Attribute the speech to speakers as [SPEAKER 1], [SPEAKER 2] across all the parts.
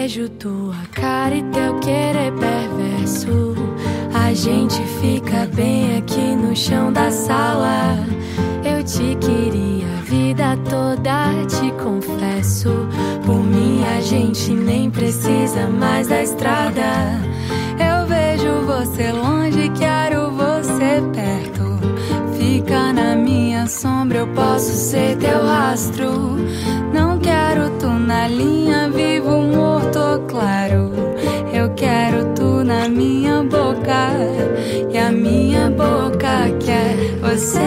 [SPEAKER 1] vejo tua cara e teu querer perverso. A gente fica bem aqui no chão da sala. Eu te queria a vida toda, te confesso. Por mim a gente nem precisa mais da estrada. Eu vejo você longe, quero você perto. Fica na minha sombra, eu posso ser teu rastro. Não quero tu na linha, vivo, morto ou claro. Eu quero tu na minha boca, e a minha boca quer você.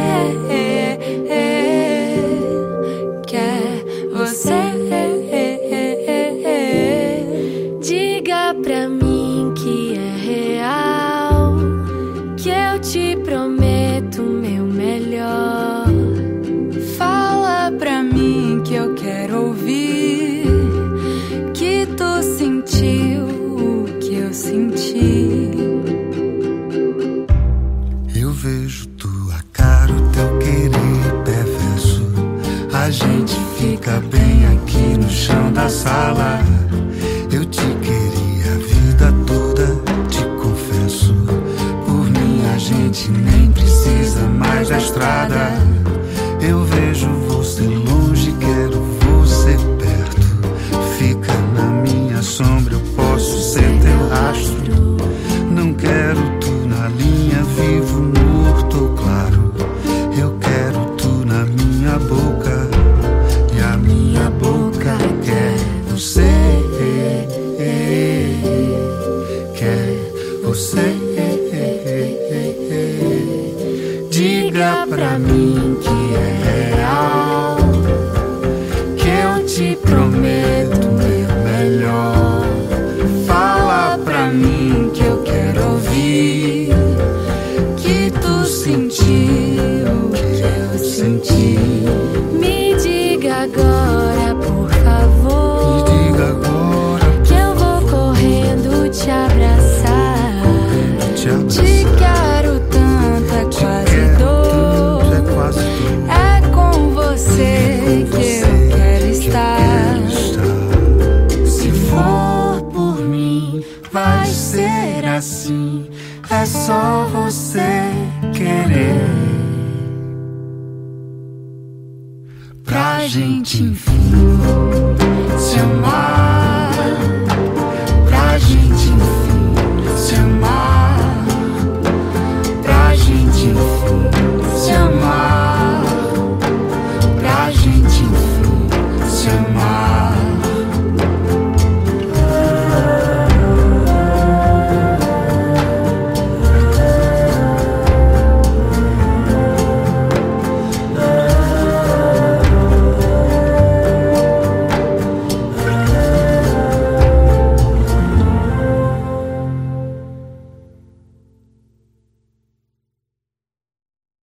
[SPEAKER 1] Quer você. Diga pra mim que é real, que eu te prometo meu melhor. Fala pra mim que eu quero ouvir, que tu sentiu o que eu senti.
[SPEAKER 2] Eu vejo tua cara, o teu querer perverso. A gente fica bem aqui no chão da sala. Eu te queria a vida toda, te confesso. Por mim a gente nem precisa mais da estrada. Eu vejo você longe, quero você perto. Fica na minha sombra, eu posso ser teu rastro. Não quero tu na linha, vivo, morto ou claro. Eu quero tu na minha boca, e a minha boca quer você. Quer você. Diga pra mim que é real, que eu te prometo meu melhor. Fala pra mim que eu quero ouvir, que tu sentiu o que eu senti.
[SPEAKER 1] Me diga agora, por favor.
[SPEAKER 2] Me diga agora,
[SPEAKER 1] que eu vou correndo te abraçar. Te quero tanto, é quase dor.
[SPEAKER 2] é quase dor.
[SPEAKER 1] É com você que eu quero estar.
[SPEAKER 2] Se for por mim, vai ser assim. É só você querer, pra gente enfim